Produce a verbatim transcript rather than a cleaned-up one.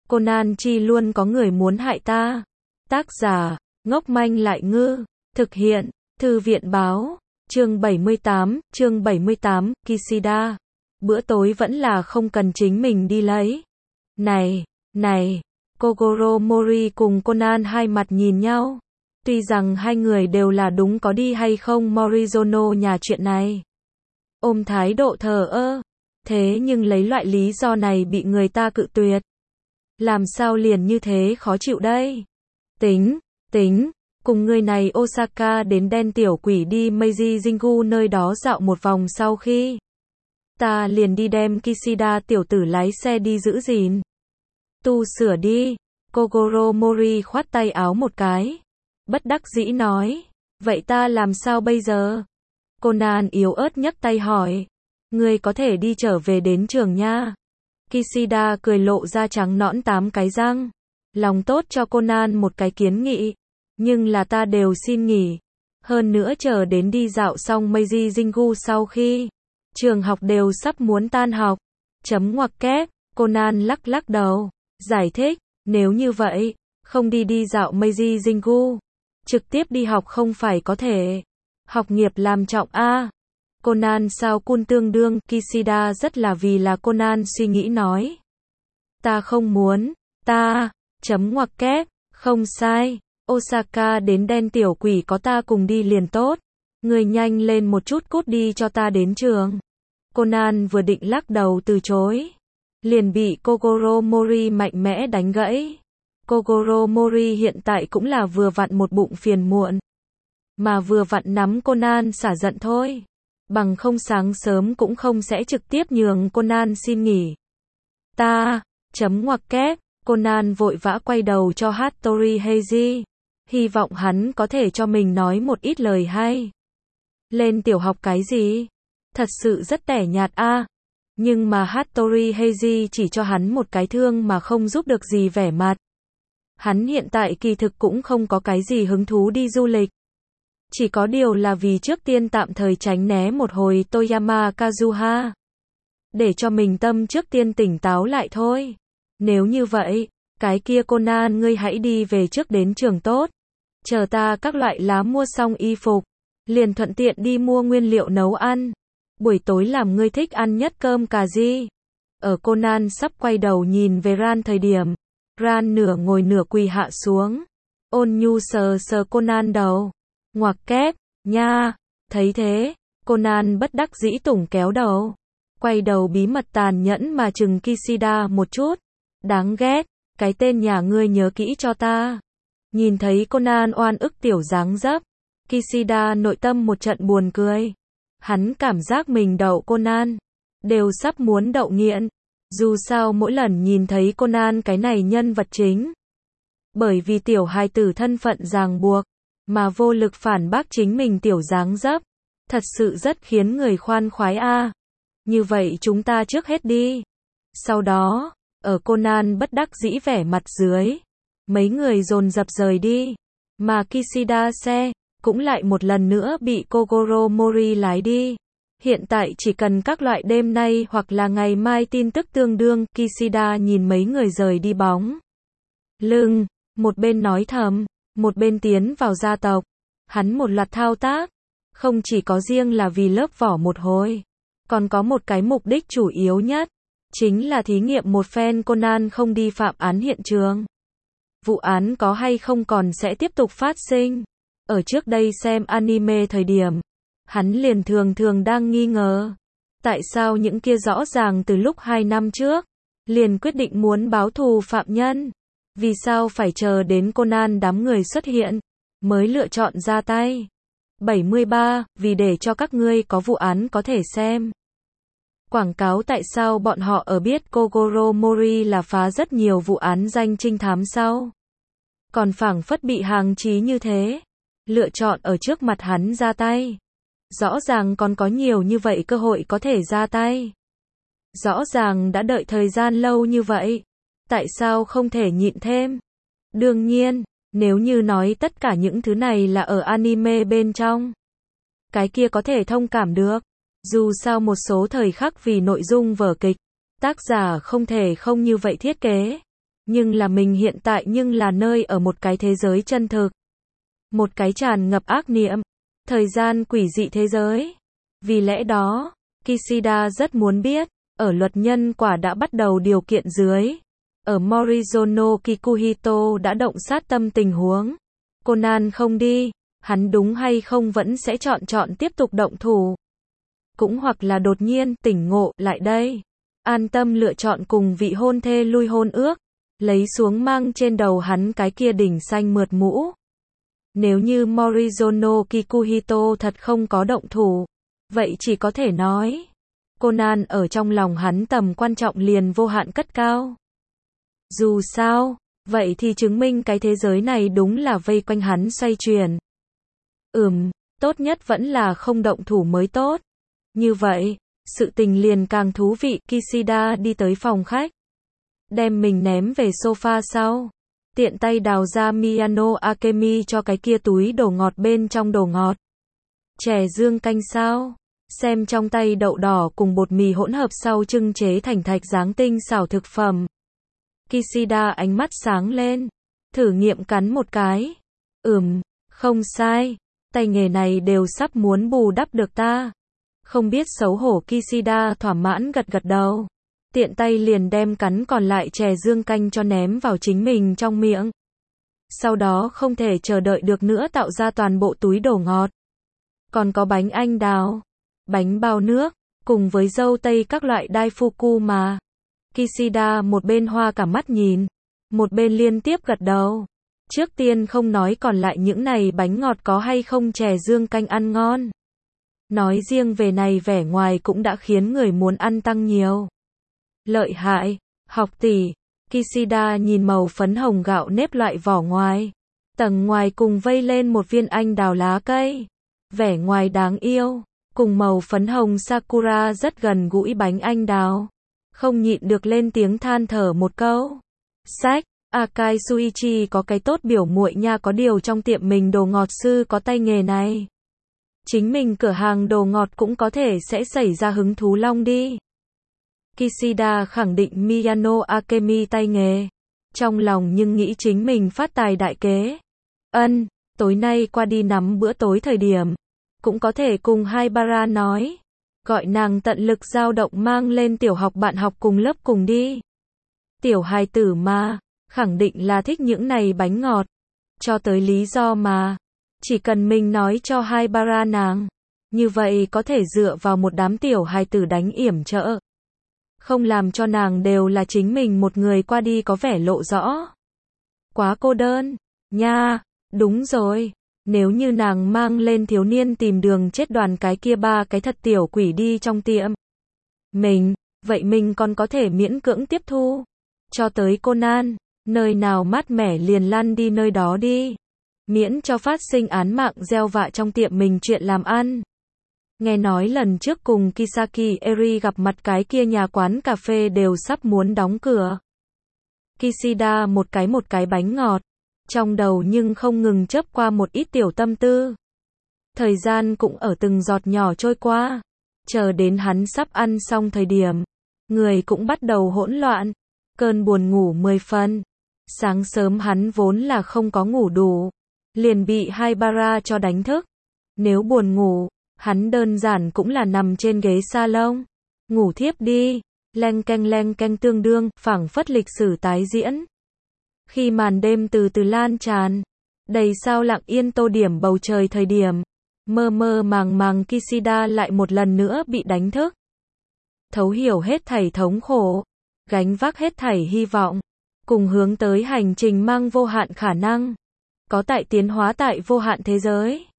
Conan chi luôn có người muốn hại ta. Tác giả, ngốc manh lại ngư. Thực hiện, Thư viện báo. Chương bảy mươi tám, chương bảy mươi tám, Kishida. Bữa tối vẫn là không cần chính mình đi lấy. Này, này, Kogoro Mori cùng Conan hai mặt nhìn nhau. Tuy rằng hai người đều là đúng có đi hay không Morizono nhà chuyện này. Ôm thái độ thờ ơ. Thế nhưng lấy loại lý do này bị người ta cự tuyệt. Làm sao liền như thế khó chịu đây? Tính, tính, cùng người này Osaka đến đen tiểu quỷ đi Meiji Jingu nơi đó dạo một vòng sau khi. Ta liền đi đem Kishida tiểu tử lái xe đi giữ gìn. Tu sửa đi. Kogoro Mori khoát tay áo một cái. Bất đắc dĩ nói. Vậy ta làm sao bây giờ? Conan yếu ớt nhấc tay hỏi. Ngươi có thể đi trở về đến trường nha. Kishida cười lộ ra trắng nõn tám cái răng. Lòng tốt cho Conan một cái kiến nghị. Nhưng là ta đều xin nghỉ. Hơn nữa chờ đến đi dạo xong Meiji Jingu sau khi. Trường học đều sắp muốn tan học. Chấm ngoặc kép. Conan lắc lắc đầu. Giải thích. Nếu như vậy. Không đi đi dạo Meiji Jingu. Trực tiếp đi học không phải có thể. Học nghiệp làm trọng a. Conan sao cun tương đương. Kishida rất là vì là Conan suy nghĩ nói. Ta không muốn. Ta. Chấm ngoặc kép. Không sai. Osaka đến đen tiểu quỷ có ta cùng đi liền tốt. Người nhanh lên một chút cút đi cho ta đến trường. Conan vừa định lắc đầu từ chối. Liền bị Kogoro Mori mạnh mẽ đánh gãy. Kogoro Mori hiện tại cũng là vừa vặn một bụng phiền muộn. Mà vừa vặn nắm Conan xả giận thôi. Bằng không sáng sớm cũng không sẽ trực tiếp nhường Conan xin nghỉ. Ta. Chấm ngoặc kép. Conan vội vã quay đầu cho Hattori Heiji. Hy vọng hắn có thể cho mình nói một ít lời hay. Lên tiểu học cái gì? Thật sự rất tẻ nhạt a. Nhưng mà Hattori Heiji chỉ cho hắn một cái thương mà không giúp được gì vẻ mặt. Hắn hiện tại kỳ thực cũng không có cái gì hứng thú đi du lịch. Chỉ có điều là vì trước tiên tạm thời tránh né một hồi Toyama Kazuha. Để cho mình tâm trước tiên tỉnh táo lại thôi. Nếu như vậy, cái kia Conan ngươi hãy đi về trước đến trường tốt. Chờ ta các loại lá mua xong y phục. Liền thuận tiện đi mua nguyên liệu nấu ăn. Buổi tối làm ngươi thích ăn nhất cơm cà ri. Ở Conan sắp quay đầu nhìn về Ran thời điểm. Ran nửa ngồi nửa quỳ hạ xuống. Ôn nhu sờ sờ Conan đầu. Ngoặc kép, nha. Thấy thế, Conan bất đắc dĩ tủng kéo đầu. Quay đầu bí mật tàn nhẫn mà chừng Kishida một chút. Đáng ghét, cái tên nhà ngươi nhớ kỹ cho ta. Nhìn thấy Conan oan ức tiểu dáng dấp. Kishida nội tâm một trận buồn cười. Hắn cảm giác mình đậu Conan. Đều sắp muốn đậu nghiện. Dù sao mỗi lần nhìn thấy Conan cái này nhân vật chính. Bởi vì tiểu hài tử thân phận ràng buộc. Mà vô lực phản bác chính mình tiểu dáng dấp. Thật sự rất khiến người khoan khoái a. Như vậy chúng ta trước hết đi. Sau đó, ở Conan bất đắc dĩ vẻ mặt dưới. Mấy người dồn dập rời đi. Mà Kishida xe, cũng lại một lần nữa bị Kogoro Mori lái đi. Hiện tại chỉ cần các loại đêm nay hoặc là ngày mai tin tức tương đương. Kishida nhìn mấy người rời đi bóng lưng. Một bên nói thầm. Một bên tiến vào gia tộc. Hắn một loạt thao tác. Không chỉ có riêng là vì lớp vỏ một hồi. Còn có một cái mục đích chủ yếu nhất. Chính là thí nghiệm một phen Conan không đi phạm án hiện trường. Vụ án có hay không còn sẽ tiếp tục phát sinh. Ở trước đây xem anime thời điểm. Hắn liền thường thường đang nghi ngờ. Tại sao những kia rõ ràng từ lúc hai năm trước. Liền quyết định muốn báo thù phạm nhân. Vì sao phải chờ đến Conan đám người xuất hiện. Mới lựa chọn ra tay. bảy mươi ba, vì để cho các ngươi có vụ án có thể xem. Quảng cáo tại sao bọn họ ở biết Kogoro Mori là phá rất nhiều vụ án danh trinh thám sau. Còn phảng phất bị hàng chí như thế. Lựa chọn ở trước mặt hắn ra tay. Rõ ràng còn có nhiều như vậy cơ hội có thể ra tay. Rõ ràng đã đợi thời gian lâu như vậy. Tại sao không thể nhịn thêm? Đương nhiên, nếu như nói tất cả những thứ này là ở anime bên trong. Cái kia có thể thông cảm được. Dù sao một số thời khắc vì nội dung vở kịch, tác giả không thể không như vậy thiết kế. Nhưng là mình hiện tại nhưng là nơi ở một cái thế giới chân thực. Một cái tràn ngập ác niệm, thời gian quỷ dị thế giới. Vì lẽ đó, Kishida rất muốn biết, ở luật nhân quả đã bắt đầu điều kiện dưới. Ở Morizono Kikuhito đã động sát tâm tình huống. Conan không đi, hắn đúng hay không vẫn sẽ chọn chọn tiếp tục động thủ. Cũng hoặc là đột nhiên tỉnh ngộ lại đây. An tâm lựa chọn cùng vị hôn thê lui hôn ước. Lấy xuống mang trên đầu hắn cái kia đỉnh xanh mượt mũ. Nếu như Morizono Kikuhito thật không có động thủ, vậy chỉ có thể nói, Conan ở trong lòng hắn tầm quan trọng liền vô hạn cất cao. Dù sao, vậy thì chứng minh cái thế giới này đúng là vây quanh hắn xoay chuyển. Ừm, tốt nhất vẫn là không động thủ mới tốt. Như vậy, sự tình liền càng thú vị. Kishida đi tới phòng khách, đem mình ném về sofa sau, tiện tay đào ra Miyano Akemi cho cái kia túi đồ ngọt bên trong đồ ngọt. Chè dương canh sao? Xem trong tay đậu đỏ cùng bột mì hỗn hợp sau trưng chế thành thạch dáng tinh xảo thực phẩm. Kishida ánh mắt sáng lên, thử nghiệm cắn một cái. Ừm, không sai, tay nghề này đều sắp muốn bù đắp được ta. Không biết xấu hổ. Kishida thỏa mãn gật gật đầu. Tiện tay liền đem cắn còn lại chè dương canh cho ném vào chính mình trong miệng. Sau đó không thể chờ đợi được nữa tạo ra toàn bộ túi đồ ngọt. Còn có bánh anh đào, bánh bao nước, cùng với dâu tây các loại daifuku mà. Kishida một bên hoa cả mắt nhìn, một bên liên tiếp gật đầu. Trước tiên không nói còn lại những này bánh ngọt có hay không chè dương canh ăn ngon. Nói riêng về này vẻ ngoài cũng đã khiến người muốn ăn tăng nhiều. Lợi hại, học tỷ. Kishida nhìn màu phấn hồng gạo nếp loại vỏ ngoài. Tầng ngoài cùng vây lên một viên anh đào lá cây. Vẻ ngoài đáng yêu, cùng màu phấn hồng sakura rất gần gũi bánh anh đào. Không nhịn được lên tiếng than thở một câu. Sách, Akai Suichi có cái tốt biểu muội nha, có điều trong tiệm mình đồ ngọt sư có tay nghề này. Chính mình cửa hàng đồ ngọt cũng có thể sẽ xảy ra hứng thú long đi. Kishida khẳng định Miyano Akemi tay nghề. Trong lòng nhưng nghĩ chính mình phát tài đại kế. Ân, tối nay qua đi nắm bữa tối thời điểm. Cũng có thể cùng Haibara nói. Gọi nàng tận lực dao động mang lên tiểu học bạn học cùng lớp cùng đi. Tiểu hài tử mà, khẳng định là thích những này bánh ngọt. Cho tới lý do mà. Chỉ cần mình nói cho Haibara nàng. Như vậy có thể dựa vào một đám tiểu hài tử đánh yểm trợ. Không làm cho nàng đều là chính mình một người qua đi có vẻ lộ rõ. Quá cô đơn, nha, đúng rồi. Nếu như nàng mang lên thiếu niên tìm đường chết đoàn cái kia ba cái thật tiểu quỷ đi trong tiệm. Mình, vậy mình còn có thể miễn cưỡng tiếp thu. Cho tới Conan, nơi nào mát mẻ liền lăn đi nơi đó đi. Miễn cho phát sinh án mạng gieo vạ trong tiệm mình chuyện làm ăn. Nghe nói lần trước cùng Kisaki Eri gặp mặt cái kia nhà quán cà phê đều sắp muốn đóng cửa. Kishida một cái một cái bánh ngọt. Trong đầu nhưng không ngừng chớp qua một ít tiểu tâm tư. Thời gian cũng ở từng giọt nhỏ trôi qua. Chờ đến hắn sắp ăn xong thời điểm. Người cũng bắt đầu hỗn loạn. Cơn buồn ngủ mười phân. Sáng sớm hắn vốn là không có ngủ đủ. Liền bị Haibara cho đánh thức. Nếu buồn ngủ, hắn đơn giản cũng là nằm trên ghế salon. Ngủ thiếp đi. Leng keng leng keng tương đương, phảng phất lịch sử tái diễn. Khi màn đêm từ từ lan tràn, đầy sao lặng yên tô điểm bầu trời thời điểm, mơ mơ màng màng Kishida lại một lần nữa bị đánh thức. Thấu hiểu hết thảy thống khổ, gánh vác hết thảy hy vọng, cùng hướng tới hành trình mang vô hạn khả năng, có tại tiến hóa tại vô hạn thế giới.